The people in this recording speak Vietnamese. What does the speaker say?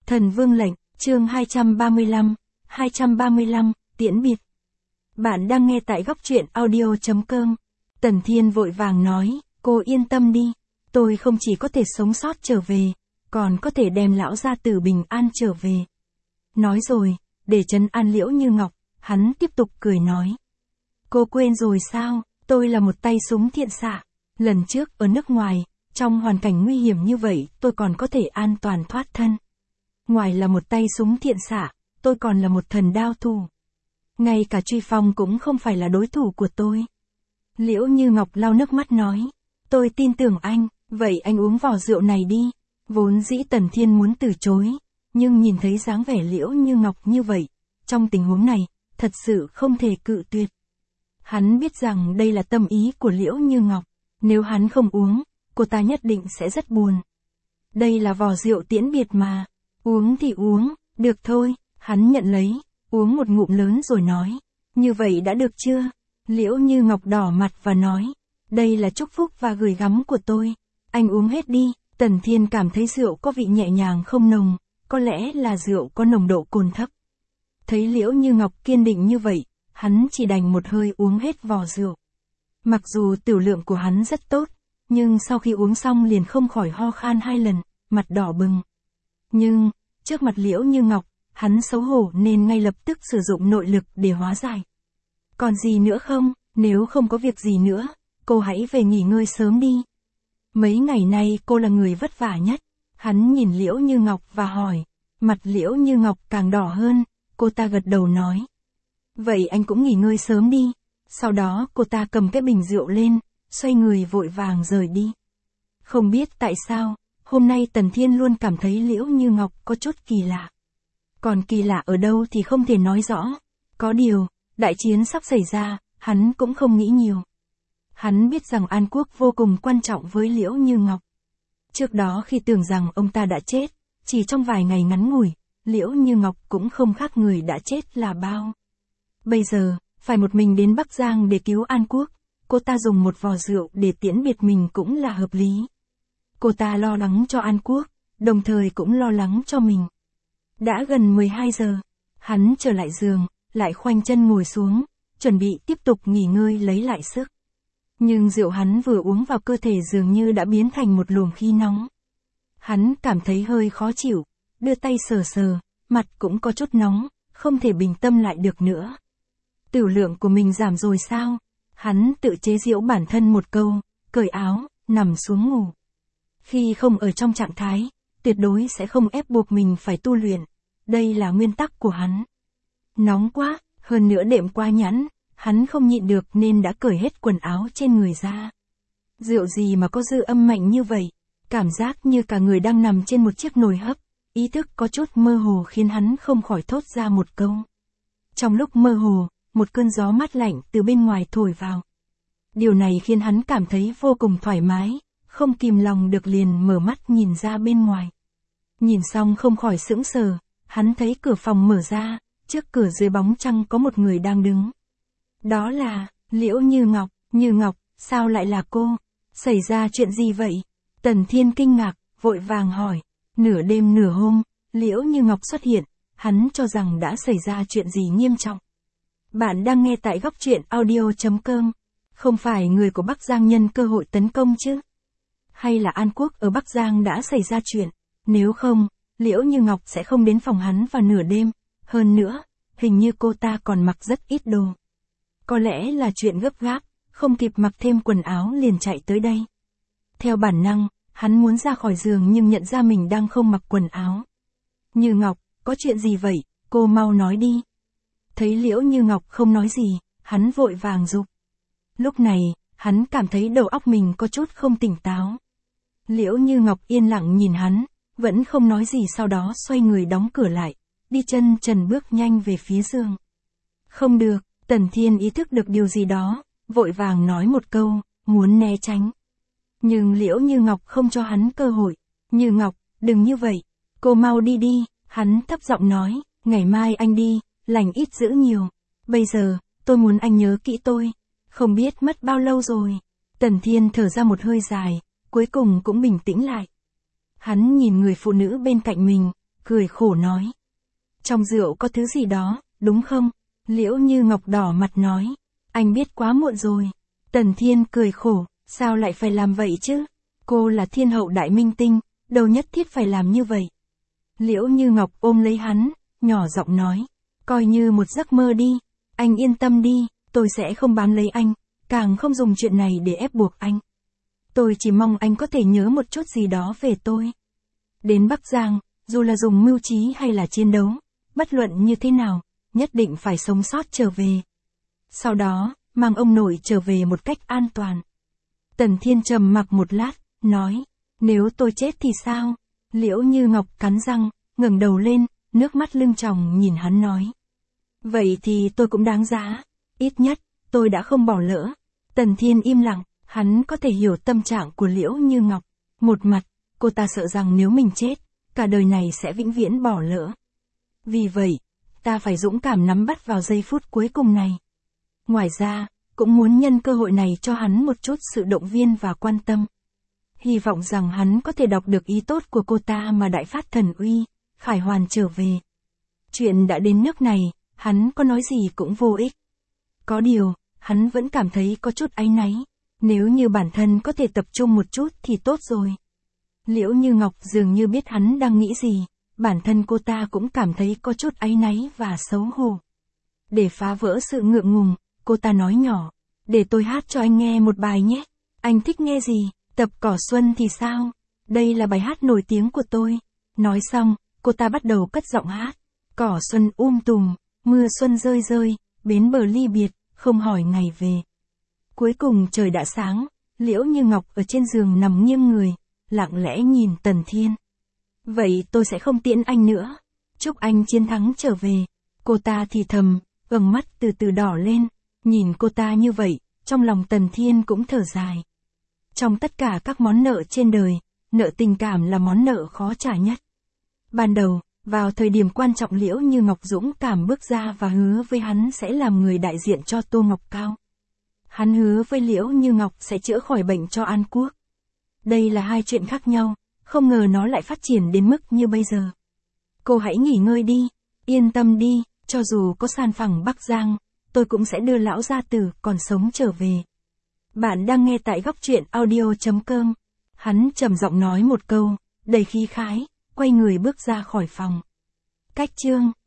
Thần Vương lệnh, chương 235, tiễn biệt. Bạn đang nghe tại góc truyện audio.com. Tần Thiên vội vàng nói, cô yên tâm đi, tôi không chỉ có thể sống sót trở về, còn có thể đem lão gia tử bình an trở về. Nói rồi, để trấn an Liễu Như Ngọc, hắn tiếp tục cười nói. Cô quên rồi sao, tôi là một tay súng thiện xạ. Lần trước ở nước ngoài, trong hoàn cảnh nguy hiểm như vậy tôi còn có thể an toàn thoát thân. Ngoài là một tay súng thiện xạ, tôi còn là một thần đao thủ. Ngay cả Truy Phong cũng không phải là đối thủ của tôi. Liễu Như Ngọc lau nước mắt nói. Tôi tin tưởng anh, vậy anh uống vò rượu này đi. Vốn dĩ Tần Thiên muốn từ chối, nhưng nhìn thấy dáng vẻ Liễu Như Ngọc như vậy, trong tình huống này, thật sự không thể cự tuyệt. Hắn biết rằng đây là tâm ý của Liễu Như Ngọc, nếu hắn không uống, cô ta nhất định sẽ rất buồn. Đây là vò rượu tiễn biệt mà, uống thì uống, được thôi, hắn nhận lấy, uống một ngụm lớn rồi nói, như vậy đã được chưa? Liễu Như Ngọc đỏ mặt và nói, đây là chúc phúc và gửi gắm của tôi, anh uống hết đi. Tần Thiên cảm thấy rượu có vị nhẹ nhàng không nồng, có lẽ là rượu có nồng độ cồn thấp. Thấy Liễu Như Ngọc kiên định như vậy, hắn chỉ đành một hơi uống hết vò rượu. Mặc dù tiểu lượng của hắn rất tốt, nhưng sau khi uống xong liền không khỏi ho khan 2 lần, mặt đỏ bừng. Nhưng, trước mặt Liễu Như Ngọc, hắn xấu hổ nên ngay lập tức sử dụng nội lực để hóa giải. Còn gì nữa không, nếu không có việc gì nữa, cô hãy về nghỉ ngơi sớm đi. Mấy ngày nay cô là người vất vả nhất. Hắn nhìn Liễu Như Ngọc và hỏi. Mặt Liễu Như Ngọc càng đỏ hơn, cô ta gật đầu nói. Vậy anh cũng nghỉ ngơi sớm đi. Sau đó cô ta cầm cái bình rượu lên, xoay người vội vàng rời đi. Không biết tại sao, hôm nay Tần Thiên luôn cảm thấy Liễu Như Ngọc có chút kỳ lạ. Còn kỳ lạ ở đâu thì không thể nói rõ. Có điều, đại chiến sắp xảy ra, hắn cũng không nghĩ nhiều. Hắn biết rằng An Quốc vô cùng quan trọng với Liễu Như Ngọc. Trước đó khi tưởng rằng ông ta đã chết, chỉ trong vài ngày ngắn ngủi, Liễu Như Ngọc cũng không khác người đã chết là bao. Bây giờ, phải một mình đến Bắc Giang để cứu An Quốc, cô ta dùng một vò rượu để tiễn biệt mình cũng là hợp lý. Cô ta lo lắng cho An Quốc, đồng thời cũng lo lắng cho mình. Đã gần 12 giờ, hắn trở lại giường, lại khoanh chân ngồi xuống, chuẩn bị tiếp tục nghỉ ngơi lấy lại sức. Nhưng rượu hắn vừa uống vào cơ thể dường như đã biến thành một luồng khí nóng. Hắn cảm thấy hơi khó chịu, đưa tay sờ sờ, mặt cũng có chút nóng, không thể bình tâm lại được nữa. Tiểu lượng của mình giảm rồi sao? Hắn tự chế giễu bản thân một câu, cởi áo, nằm xuống ngủ. Khi không ở trong trạng thái, tuyệt đối sẽ không ép buộc mình phải tu luyện. Đây là nguyên tắc của hắn. Nóng quá, hơn nữa đệm quá nhẵn. Hắn không nhịn được nên đã cởi hết quần áo trên người ra. Rượu gì mà có dư âm mạnh như vậy, cảm giác như cả người đang nằm trên một chiếc nồi hấp, ý thức có chút mơ hồ khiến hắn không khỏi thốt ra một câu. Trong lúc mơ hồ, một cơn gió mát lạnh từ bên ngoài thổi vào. Điều này khiến hắn cảm thấy vô cùng thoải mái, không kìm lòng được liền mở mắt nhìn ra bên ngoài. Nhìn xong không khỏi sững sờ, hắn thấy cửa phòng mở ra, trước cửa dưới bóng trăng có một người đang đứng. Đó là, Liễu Như Ngọc. Như Ngọc, sao lại là cô? Xảy ra chuyện gì vậy? Tần Thiên kinh ngạc, vội vàng hỏi. Nửa đêm nửa hôm, Liễu Như Ngọc xuất hiện, hắn cho rằng đã xảy ra chuyện gì nghiêm trọng. Bạn đang nghe tại góc truyện audio.com. Không phải người của Bắc Giang nhân cơ hội tấn công chứ? Hay là An Quốc ở Bắc Giang đã xảy ra chuyện? Nếu không, Liễu Như Ngọc sẽ không đến phòng hắn vào nửa đêm. Hơn nữa, hình như cô ta còn mặc rất ít đồ. Có lẽ là chuyện gấp gáp, không kịp mặc thêm quần áo liền chạy tới đây. Theo bản năng, hắn muốn ra khỏi giường nhưng nhận ra mình đang không mặc quần áo. Như Ngọc, có chuyện gì vậy, cô mau nói đi. Thấy Liễu Như Ngọc không nói gì, hắn vội vàng giục. Lúc này, hắn cảm thấy đầu óc mình có chút không tỉnh táo. Liễu Như Ngọc yên lặng nhìn hắn, vẫn không nói gì sau đó xoay người đóng cửa lại, đi chân trần bước nhanh về phía giường. Không được. Tần Thiên ý thức được điều gì đó, vội vàng nói một câu, muốn né tránh. Nhưng Liễu Như Ngọc không cho hắn cơ hội. Như Ngọc, đừng như vậy, cô mau đi đi, hắn thấp giọng nói, ngày mai anh đi, lành ít dữ nhiều. Bây giờ, tôi muốn anh nhớ kỹ tôi. Không biết mất bao lâu rồi. Tần Thiên thở ra một hơi dài, cuối cùng cũng bình tĩnh lại. Hắn nhìn người phụ nữ bên cạnh mình, cười khổ nói. Trong rượu có thứ gì đó, đúng không? Liễu Như Ngọc đỏ mặt nói. Anh biết quá muộn rồi. Tần Thiên cười khổ, sao lại phải làm vậy chứ? Cô là thiên hậu đại minh tinh, đâu nhất thiết phải làm như vậy. Liễu Như Ngọc ôm lấy hắn, nhỏ giọng nói. Coi như một giấc mơ đi, anh yên tâm đi, tôi sẽ không bám lấy anh, càng không dùng chuyện này để ép buộc anh. Tôi chỉ mong anh có thể nhớ một chút gì đó về tôi. Đến Bắc Giang, dù là dùng mưu trí hay là chiến đấu, bất luận như thế nào, nhất định phải sống sót trở về. Sau đó, mang ông nội trở về một cách an toàn. Tần Thiên trầm mặc một lát, nói, nếu tôi chết thì sao? Liễu Như Ngọc cắn răng, ngẩng đầu lên, nước mắt lưng tròng nhìn hắn nói. Vậy thì tôi cũng đáng giá, ít nhất, tôi đã không bỏ lỡ. Tần Thiên im lặng, hắn có thể hiểu tâm trạng của Liễu Như Ngọc. Một mặt, cô ta sợ rằng nếu mình chết, cả đời này sẽ vĩnh viễn bỏ lỡ. Vì vậy, ta phải dũng cảm nắm bắt vào giây phút cuối cùng này. Ngoài ra, cũng muốn nhân cơ hội này cho hắn một chút sự động viên và quan tâm. Hy vọng rằng hắn có thể đọc được ý tốt của cô ta mà đại phát thần uy, khải hoàn trở về. Chuyện đã đến nước này, hắn có nói gì cũng vô ích. Có điều, hắn vẫn cảm thấy có chút áy náy. Nếu như bản thân có thể tập trung một chút thì tốt rồi. Liễu Như Ngọc dường như biết hắn đang nghĩ gì, bản thân cô ta cũng cảm thấy có chút áy náy và xấu hổ. Để phá vỡ sự ngượng ngùng, cô ta nói nhỏ, để tôi hát cho anh nghe một bài nhé. Anh thích nghe gì? Tập Cỏ Xuân thì sao? Đây là bài hát nổi tiếng của tôi. Nói xong, cô ta bắt đầu cất giọng hát. Cỏ xuân tùm, mưa xuân rơi rơi, bến bờ ly biệt, không hỏi ngày về. Cuối cùng trời đã sáng, Liễu Như Ngọc ở trên giường nằm nghiêng người, lặng lẽ nhìn Tần Thiên. Vậy tôi sẽ không tiễn anh nữa. Chúc anh chiến thắng trở về. Cô ta thì thầm, gương mắt từ từ đỏ lên. Nhìn cô ta như vậy, trong lòng Tần Thiên cũng thở dài. Trong tất cả các món nợ trên đời, nợ tình cảm là món nợ khó trả nhất. Ban đầu, vào thời điểm quan trọng Liễu Như Ngọc dũng cảm bước ra và hứa với hắn sẽ làm người đại diện cho Tô Ngọc Cao. Hắn hứa với Liễu Như Ngọc sẽ chữa khỏi bệnh cho An Quốc. Đây là hai chuyện khác nhau, không ngờ nó lại phát triển đến mức như bây giờ. Cô hãy nghỉ ngơi đi, yên tâm đi, cho dù có san phẳng Bắc Giang, tôi cũng sẽ đưa lão gia tử còn sống trở về. Bạn đang nghe tại Góc Truyện Audio.com. Hắn trầm giọng nói một câu, đầy khí khái, quay người bước ra khỏi phòng. Cách chương